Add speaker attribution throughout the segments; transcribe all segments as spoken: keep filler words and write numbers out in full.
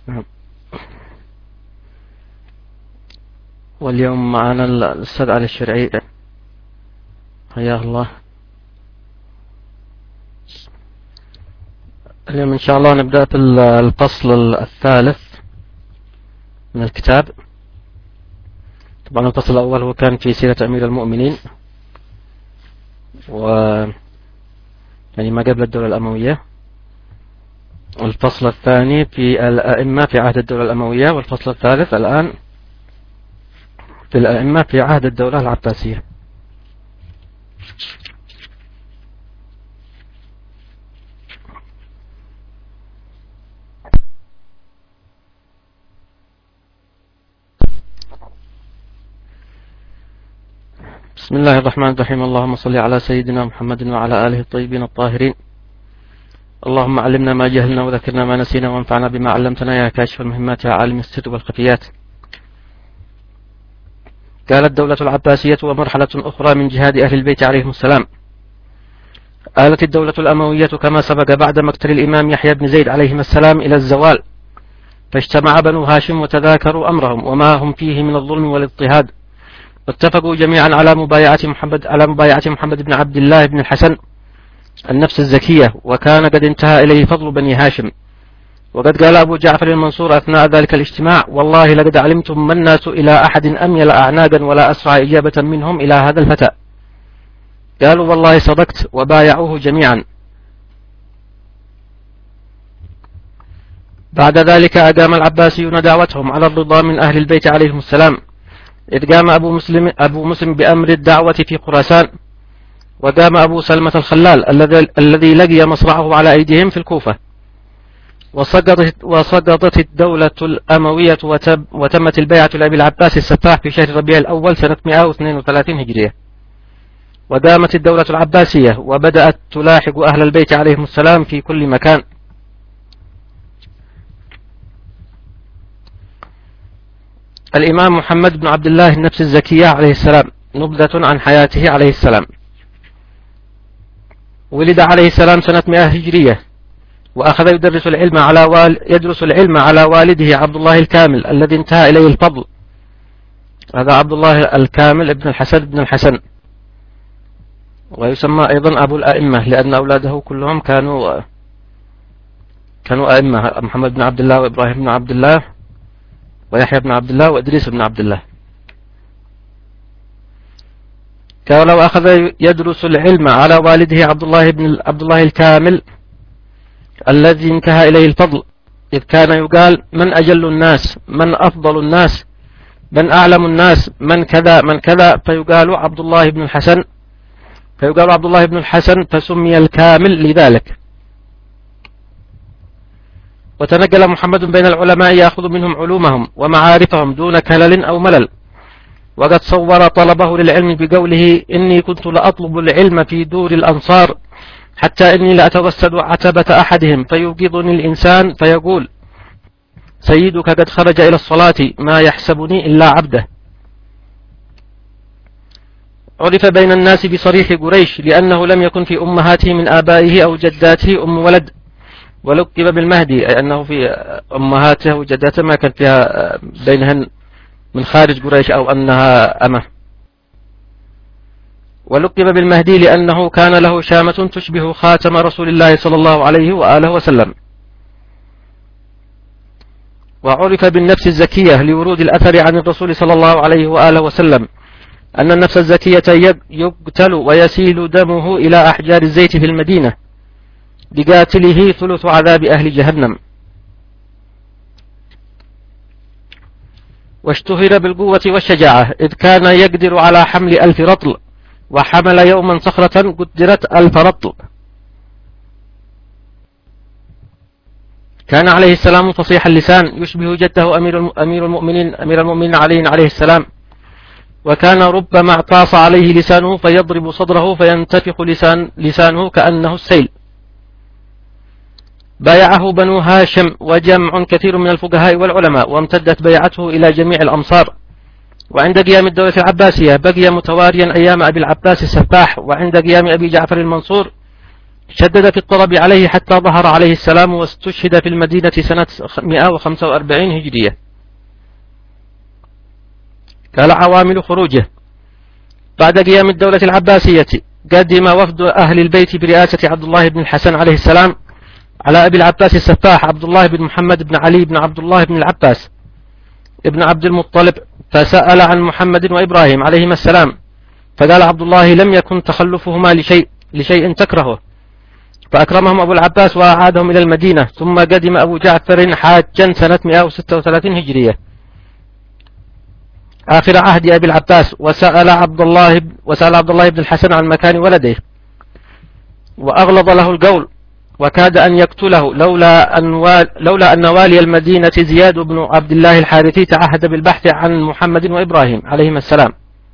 Speaker 1: واليوم معنا الأستاذ علي الشرعي، حياه الله. اليوم إن شاء الله نبدأ في الفصل الثالث من الكتاب. طبعا الفصل الأول هو كان في سيرة أمير المؤمنين، و يعني ما قبل الدولة الأموية. والفصل الثاني في الأئمة في عهد الدولة الأموية، والفصل الثالث الآن في الأئمة في عهد الدولة العباسية. بسم الله الرحمن الرحيم. اللهم صل على سيدنا محمد وعلى آله الطيبين الطاهرين. اللهم علمنا ما جهلنا وذكرنا ما نسينا وانفعنا بما علمتنا يا كاشف المهمات يا عالم السر والخفيات. قالت الدولة العباسية ومرحلة أخرى من جهاد أهل البيت عليهم السلام. آلت الدولة الأموية كما سبق بعد مقتل الإمام يحيى بن زيد عليهما السلام إلى الزوال، فاجتمع بنو هاشم وتذاكروا أمرهم وما هم فيه من الظلم والاضطهاد، واتفقوا جميعا على مبايعة محمد على مبايعة محمد بن عبد الله بن الحسن النفس الزكية، وكان قد انتهى إليه فضل بني هاشم. وقد قال أبو جعفر المنصور أثناء ذلك الاجتماع: والله لقد علمتم ما الناس إلى أحد أميل أعناقا ولا أسرع إجابة منهم إلى هذا الفتى. قالوا: والله صدقت، وبايعوه جميعا. بعد ذلك أقام العباسيون دعوتهم على الرضا من أهل البيت عليهم السلام، إذ قام أبو مسلم, أبو مسلم بأمر الدعوة في خراسان، وقام أبو سلمة الخلال الذي لقي مصرعه على أيديهم في الكوفة. وسقطت, وسقطت الدولة الأموية وتمت البيعة لأبي العباس السفاح في شهر ربيع الأول سنة مئة واثنين وثلاثين هجرية. ودامت الدولة العباسية وبدأت تلاحق أهل البيت عليهم السلام في كل مكان. الإمام محمد بن عبد الله النفس الزكية عليه السلام. نبذة عن حياته عليه السلام. ولد عليه السلام سنة مئة هجرية، وأخذ يدرس العلم على وال... يدرس العلم على والده عبد الله الكامل الذي انتهى إليه الفضل. هذا عبد الله الكامل ابن الحسن بن الحسن، ويسمى أيضا أبو الأئمة لأن أولاده كلهم كانوا كانوا أئمة: محمد بن عبد الله وإبراهيم بن عبد الله ويحيى بن عبد الله وإدريس بن عبد الله. كان لو أخذ يدرس العلم على والده عبد الله بن عبد الله الكامل الذي انتهى إليه الفضل، إذ كان يقال: من أجل الناس، من أفضل الناس، من أعلم الناس، من كذا من كذا، فيقال عبد الله بن الحسن فيقال عبد الله بن الحسن فسمي الكامل لذلك. وتنقل محمد بين العلماء يأخذ منهم علومهم ومعارفهم دون كلل أو ملل. وقد صور طلبه للعلم بقوله: إني كنت لأطلب العلم في دور الأنصار حتى إني لأتوسد عتبة أحدهم فيوقظني الإنسان فيقول: سيدك قد خرج إلى الصلاة ما يحسبني إلا عبده. عرف بين الناس بصريح قريش لأنه لم يكن في أمهاته من آبائه أو جداته أم ولد، ولقب بالمهدي، أي أنه في أمهاته وجداته ما كان فيها بينهن من خارج قريش أو أنها أمه. ولقب بالمهدي لأنه كان له شامة تشبه خاتم رسول الله صلى الله عليه وآله وسلم. وعرف بالنفس الزكية لورود الأثر عن الرسول صلى الله عليه وآله وسلم أن النفس الزكية يقتل ويسيل دمه إلى أحجار الزيت في المدينة، لقاتله ثلث عذاب أهل جهنم. واشتهر بالقوة والشجاعة، إذ كان يقدر على حمل ألف رطل، وحمل يوما صخرة قدرت ألف رطل. كان عليه السلام فصيح اللسان يشبه جده أمير المؤمنين أمير المؤمنين علي عليه السلام، وكان ربما اعطاس عليه لسانه فيضرب صدره فينتفخ لسان لسانه كأنه السيل. بايعه بنو هاشم وجمع كثير من الفقهاء والعلماء، وامتدت بيعته إلى جميع الأمصار. وعند قيام الدولة العباسية بقي متواريا أيام أبي العباس السفاح، وعند قيام أبي جعفر المنصور شدد في الطلب عليه حتى ظهر عليه السلام، واستشهد في المدينة سنة مئة وخمسة وأربعين هجرية. قال عوامل خروجه: بعد قيام الدولة العباسية قدم وفد أهل البيت برئاسة عبد الله بن الحسن عليه السلام على أبي العباس السفاح عبد الله بن محمد بن علي بن عبد الله بن العباس ابن عبد المطلب، فسأل عن محمد وإبراهيم عليهما السلام، فقال عبد الله: لم يكن تخلفهما لشيء لشيء تكرهه، فأكرمهم أبو العباس وأعادهم إلى المدينة. ثم قدم أبو جعفر حاجا سنة مئة وستة وثلاثين هجرية آخر عهد أبي العباس، وسأل عبد الله وسأل عبد الله بن الحسن عن مكان ولده، وأغلظ له القول، وكاد أن يقتله لولا أن لولا أن والي المدينة زياد بن عبد الله الحارثي تعهد بالبحث عن محمد وإبراهيم عليهما السلام.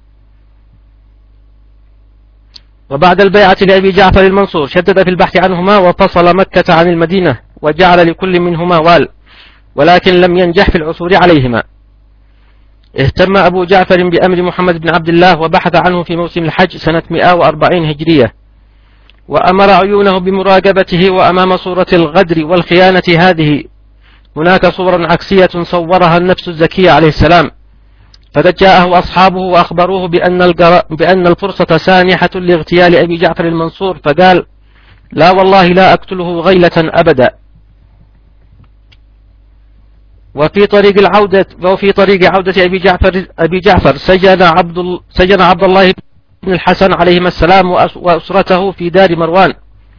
Speaker 1: وبعد البيعة لأبي جعفر المنصور شدد في البحث عنهما، وفصل مكة عن المدينة، وجعل لكل منهما وال، ولكن لم ينجح في العثور عليهما. اهتم أبو جعفر بأمر محمد بن عبد الله، وبحث عنه في موسم الحج سنة مئة وأربعين هجرية، وأمر عيونه بمراقبته. وأمام صورة الغدر والخيانة هذه هناك صورا عكسية صورها النفس الزكية عليه السلام، فقد جاءه أصحابه وأخبروه بأن, بأن الفرصة سانحة لاغتيال أبي جعفر المنصور، فقال: لا والله لا أقتله غيلة أبدا. وفي طريق العودة وفي طريق عودة أبي جعفر أبي جعفر سجن عبد سجن عبد الله بن الحسن عليهما السلام وأسرته في دار مروان،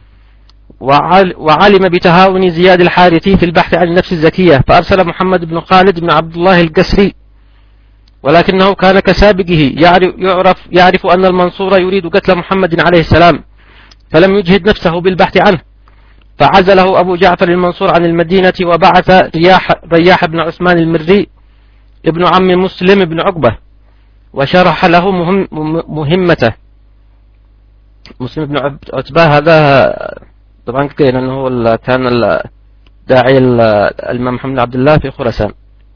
Speaker 1: وعلم بتهاون زياد الحارثي في البحث عن النفس الزكية، فأرسل محمد بن خالد بن عبد الله القسري، ولكنه كان كسابقه يعرف يعرف أن المنصور يريد قتل محمد عليه السلام، فلم يجهد نفسه بالبحث عنه، فعزله أبو جعفر المنصور عن المدينة، وبعث رياح, رياح بن عثمان المري ابن عم مسلم بن عقبة، وشرح له مهم مهمته. مسلم بن عتبة هذا طبعا قيل أنه كان داعي الإمام محمد بن عبد الله في خراسان.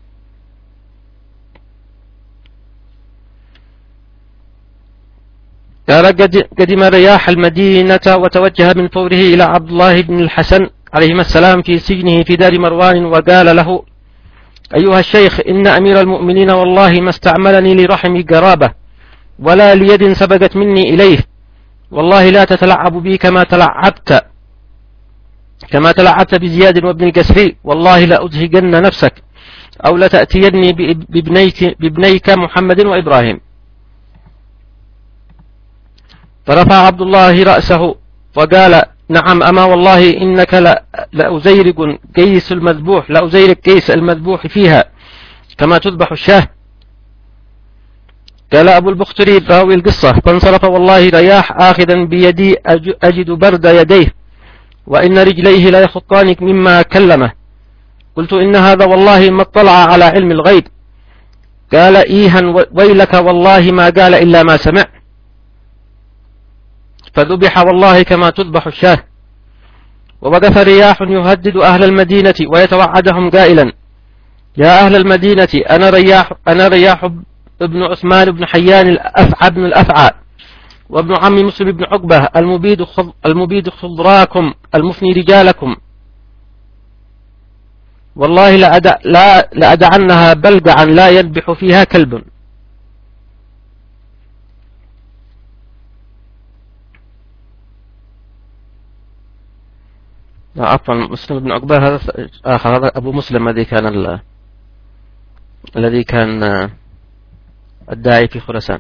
Speaker 1: قال: قدم رياح المدينة وتوجه من فوره إلى عبد الله بن الحسن عليهما السلام في سجنه في دار مروان، وقال له: أيها الشيخ، إن أمير المؤمنين والله ما استعملني لرحم قرابة ولا ليد سبقت مني إليه، والله لا تتلعب بي كما تلعبت كما تلعبت بزياد وابن القسري، والله لا أزهقن نفسك أو لتأتيني بابنيك, بابنيك محمد وإبراهيم. فرفع عبد الله رأسه وقال: نعم، أما والله إنك لأزيرق قيس المذبوح لأزيرق قيس المذبوح فيها كما تذبح الشاه. قال أبو البختري راوي القصة: فانصرف والله رياح آخذا بيدي أجد برد يديه، وإن رجليه لا يخطان مما كلمه. قلت: إن هذا والله ما اطلع على علم الغيب. قال: إيها ويلك، والله ما قال إلا ما سمع، فذبح والله كما تذبح الشاه. ووقف رياح يهدد أهل المدينة ويتوعدهم قائلا: يا أهل المدينة، أنا رياح أنا رياح ابن عثمان بن حيان الأفعى بن الأفعى، وابن عم مسلم بن عقبة، المبيد المبيد خضراكم المفني رجالكم، والله لأدع لا لأدعنها بلقعا لا يذبح فيها كلب. عفوا، مسلم بن عقبة هذا آخر، هذا أبو مسلم الذي كان ال... الذي كان الداعي في خراسان.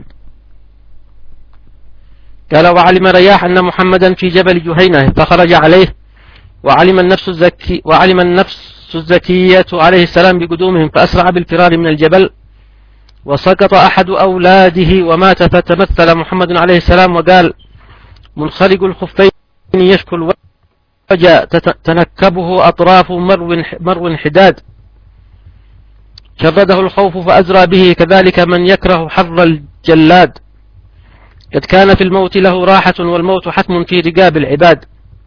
Speaker 1: قال: وعلم رياح أن محمدا في جبل جهينة، فخرج عليه، وعلم النفس الزكي وعلم النفس الزكية عليه السلام بقدومهم، فأسرع بالفرار من الجبل، وسقط أحد أولاده ومات، فتمثل محمد عليه السلام وقال: منخرق الخفين يشكو الوجع تنكبه أطراف مرو مرو حداد، شرده الخوف فأزرى به، كذلك من يكره حر الجلاد، قد كان في الموت له راحة، والموت حتم في رقاب العباد.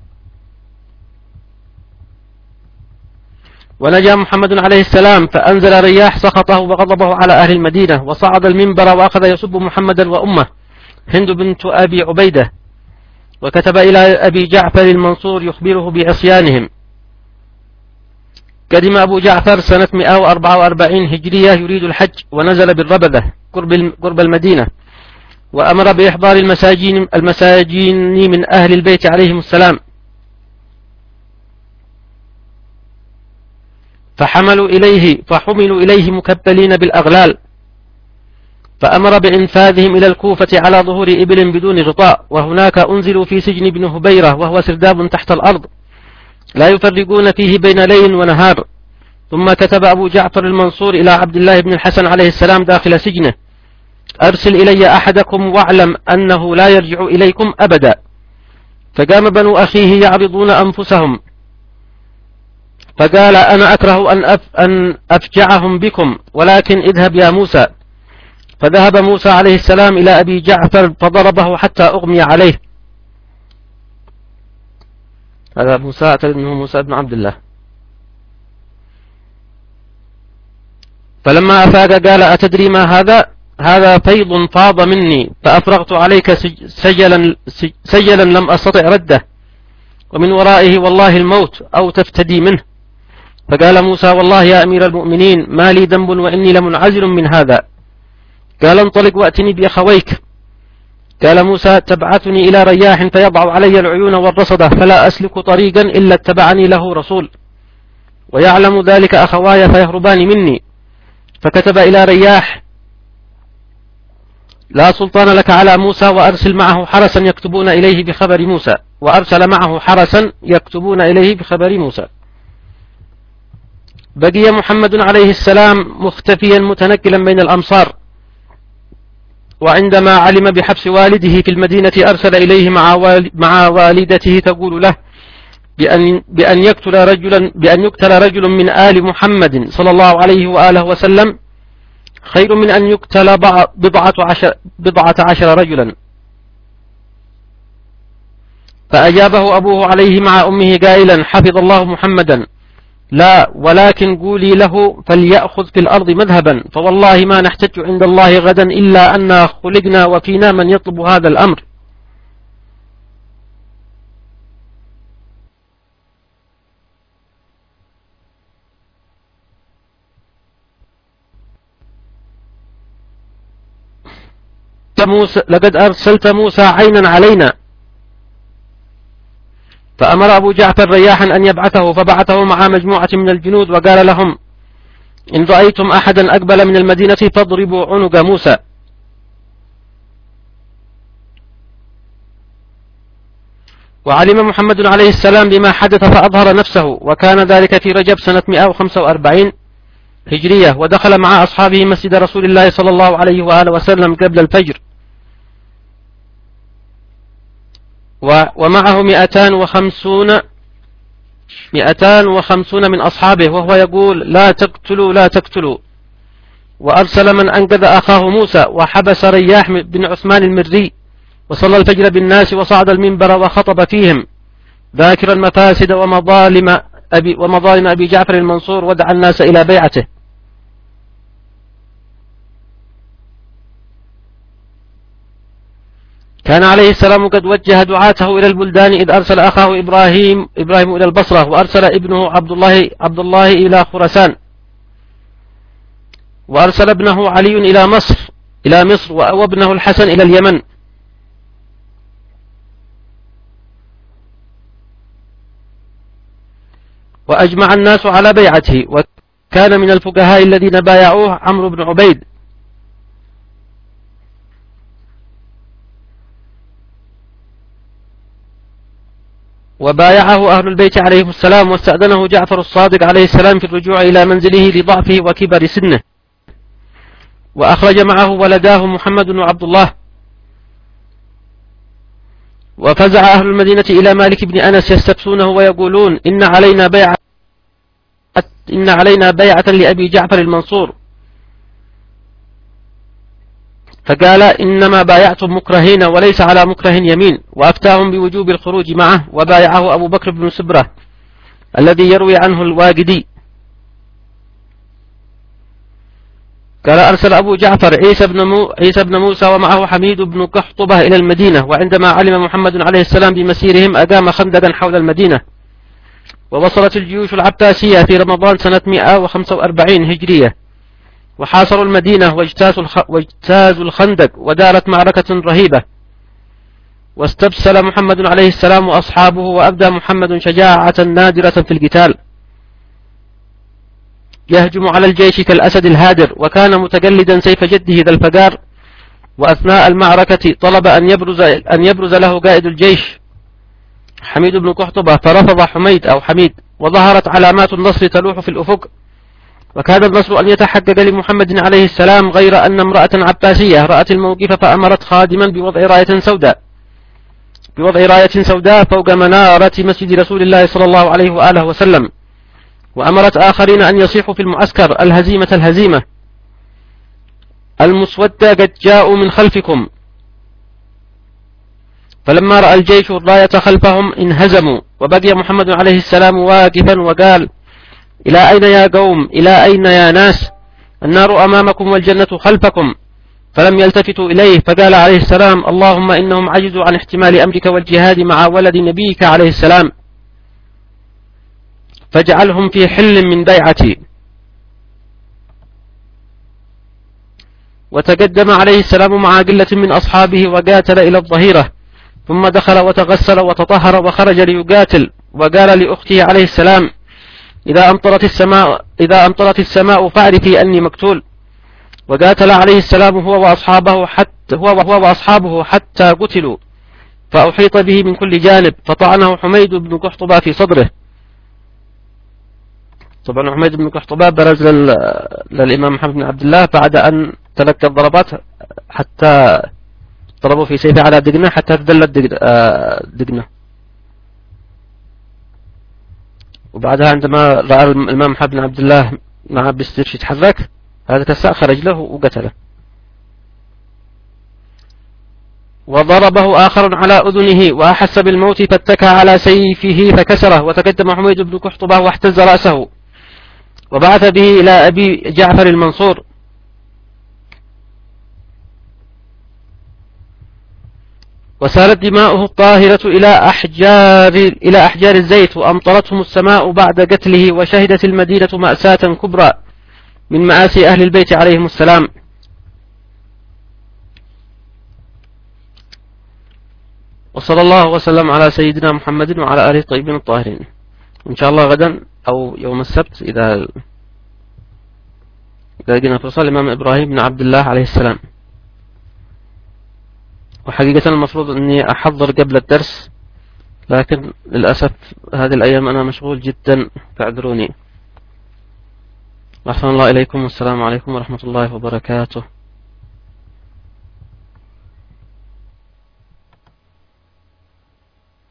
Speaker 1: ونجا محمد عليه السلام، فأنزل رياح سخطه وغضبه على أهل المدينة، وصعد المنبر وأخذ يسب محمدا وأمه هند بنت أبي عبيدة، وكتب إلى أبي جعفر المنصور يخبره بعصيانهم. قدم أبو جعفر سنة مئة وأربعة وأربعين هجرية يريد الحج، ونزل بالربذة قرب المدينة، وأمر بإحضار المساجين, المساجين من أهل البيت عليهم السلام، فحملوا إليه فحملوا إليه مكبلين بالأغلال، فأمر بإنفاذهم إلى الكوفة على ظهور إبل بدون غطاء، وهناك أنزلوا في سجن ابن هبيرة، وهو سرداب تحت الأرض لا يفرقون فيه بين ليل ونهار. ثم كتب أبو جعفر المنصور إلى عبد الله بن الحسن عليه السلام داخل سجنه: أرسل إلي أحدكم واعلم أنه لا يرجع إليكم أبدا. فقام بنو أخيه يعرضون أنفسهم، فقال: أنا أكره أن, أف أن أفجعهم بكم، ولكن اذهب يا موسى. فذهب موسى عليه السلام إلى أبي جعفر فضربه حتى أغمي عليه. هذا موسى أعتقد أنه موسى بن عبد الله. فلما أفاق قال: أتدري ما هذا؟ هذا فيض فاض مني، فأفرغت عليك سجلا, سجلا لم أستطع رده، ومن ورائه والله الموت أو تفتدي منه. فقال موسى: والله يا أمير المؤمنين ما لي ذنب وإني لمنعزل من هذا. قال: انطلق وأتني بأخويك. قال موسى: تبعثني إلى رياح فيضع علي العيون والرصدة، فلا أسلك طريقا إلا اتبعني له رسول، ويعلم ذلك أخواي فيهربان مني. فكتب إلى رياح: لا سلطان لك على موسى، وأرسل معه حرسا يكتبون إليه بخبر موسى. وأرسل معه حرسا يكتبون إليه بخبر موسى. بقي محمد عليه السلام مختفيا متنكلا بين الأمصار، وعندما علم بحبس والده في المدينة أرسل إليه مع والدته تقول له بأن, بأن, يقتل رجلا بأن يقتل رجل من آل محمد صلى الله عليه وآله وسلم خير من أن يقتل بضعة عشر, بضعة عشر رجلا. فأجابه أبوه عليه مع أمه قائلا: حفظ الله محمدا، لا ولكن قولي له فليأخذ في الأرض مذهبا، فوالله ما نحتج عند الله غدا إلا أننا خلقنا وفينا من يطلب هذا الأمر. موسى: لقد أرسلت موسى عينا علينا. فأمر أبو جعفر رياحا أن يبعثه، فبعثه مع مجموعة من الجنود، وقال لهم: إن رأيتم أحدا أقبل من المدينة فاضربوا عنق موسى. وعلم محمد عليه السلام بما حدث فأظهر نفسه، وكان ذلك في رجب سنة مئة وخمسة وأربعين هجرية، ودخل مع أصحابه مسجد رسول الله صلى الله عليه وآله وسلم قبل الفجر، ومعه مئتان وخمسون مئتان وخمسون من أصحابه، وهو يقول: لا تقتلوا لا تقتلوا. وأرسل من أنقذ أخاه موسى، وحبس رياح بن عثمان المري، وصلى الفجر بالناس، وصعد المنبر وخطب فيهم ذاكرا المفاسد ومظالم أبي, ومظالم أبي جعفر المنصور، ودعا الناس إلى بيعته. كان عليه السلام قد وجه دعاته إلى البلدان إذ أرسل أخاه إبراهيم إبراهيم إلى البصرة، وأرسل ابنه عبد الله عبد الله إلى خراسان، وأرسل ابنه علي إلى مصر إلى مصر وابنه الحسن إلى اليمن. وأجمع الناس على بيعته، وكان من الفقهاء الذين بايعوه عمرو بن عبيد. وبايعه أهل البيت عليهم السلام، واستأذنه جعفر الصادق عليه السلام في الرجوع إلى منزله لضعفه وكبر سنه، وأخرج معه ولداه محمد وعبد الله. وفزع أهل المدينة إلى مالك بن أنس يستفسونه ويقولون: إن علينا بيعة إن علينا بيعة لأبي جعفر المنصور. فقال: إنما بايعتم مكرهين وليس على مكره يمين. وأفتاهم بوجوب الخروج معه، وبايعه أبو بكر بن سبرة الذي يروي عنه الواقدي. قال أرسل أبو جعفر عيسى بن, مو عيسى بن موسى ومعه حميد بن قحطبة إلى المدينة، وعندما علم محمد عليه السلام بمسيرهم أقام خندقا حول المدينة. ووصلت الجيوش العباسية في رمضان سنة مئة وخمسة وأربعين هجرية، وحاصروا المدينة واجتازوا الخندق، ودارت معركة رهيبة، واستبسل محمد عليه السلام وأصحابه، وأبدى محمد شجاعة نادرة في القتال، يهجم على الجيش كالأسد الهادر، وكان متجلدا سيف جده ذا الفقار. وأثناء المعركة طلب أن يبرز, أن يبرز له قائد الجيش حميد بن قحطبة، فرفض حميد أو حميد، وظهرت علامات النصر تلوح في الأفق، وكان النصر أن يتحقق لمحمد عليه السلام، غير أن امرأة عباسية رأت الموقف فأمرت خادما بوضع راية سوداء بوضع راية سوداء فوق منارة مسجد رسول الله صلى الله عليه وآله وسلم، وأمرت آخرين أن يصيحوا في المعسكر: الهزيمة الهزيمة، المسودة قد جاءوا من خلفكم. فلما رأى الجيش الراية خلفهم انهزموا، وبقي محمد عليه السلام واقفا وقال: إلى أين يا قوم؟ إلى أين يا ناس؟ النار أمامكم والجنة خلفكم. فلم يلتفتوا إليه، فقال عليه السلام: اللهم إنهم عجزوا عن احتمال أمرك والجهاد مع ولد نبيك عليه السلام، فاجعلهم في حل من بيعتي. وتقدم عليه السلام مع قلة من أصحابه وقاتل إلى الظهيرة، ثم دخل وتغسل وتطهر وخرج ليقاتل، وقال لأخته عليه السلام: إذا أمطرت السماء إذا أمطرت السماء فاعرفي أني مقتول. وقاتل عليه السلام هو وأصحابه حتى هو وهو وأصحابه حتى قتلوا، فأحيط به من كل جانب، فطعنه حميد بن قحطبة في صدره. طبعا حميد بن قحطبة برز لل... للإمام محمد بن عبد الله بعد أن تلقى الضربات، حتى ضربوا في سيفه على دقنه حتى تدلت دقنه. وبعدها عندما رأى الإمام محمد بن عبد الله مع بيسترش يتحرك، هذا تساخر رجله وقتله. وضربه آخر على أذنه وأحس بالموت فاتكى على سيفه فكسره، وتقدم حميد بن قحطبة واحتز رأسه، وبعث به إلى أبي جعفر المنصور. وسالت دماؤه الطاهرة إلى أحجار, إلى أحجار الزيت، وأمطرتهم السماء بعد قتله، وشهدت المدينة مأساة كبرى من مآسي أهل البيت عليهم السلام. وصلى الله وسلم على سيدنا محمد وعلى آله الطيبين الطاهرين. إن شاء الله غدا أو يوم السبت إذا إذا لقينا فرصة الإمام إبراهيم بن عبد الله عليه السلام. وحقيقة المفروض أني أحضر قبل الدرس، لكن للأسف هذه الأيام أنا مشغول جدا، فاعذروني. أحسن الله إليكم، والسلام عليكم ورحمة الله وبركاته.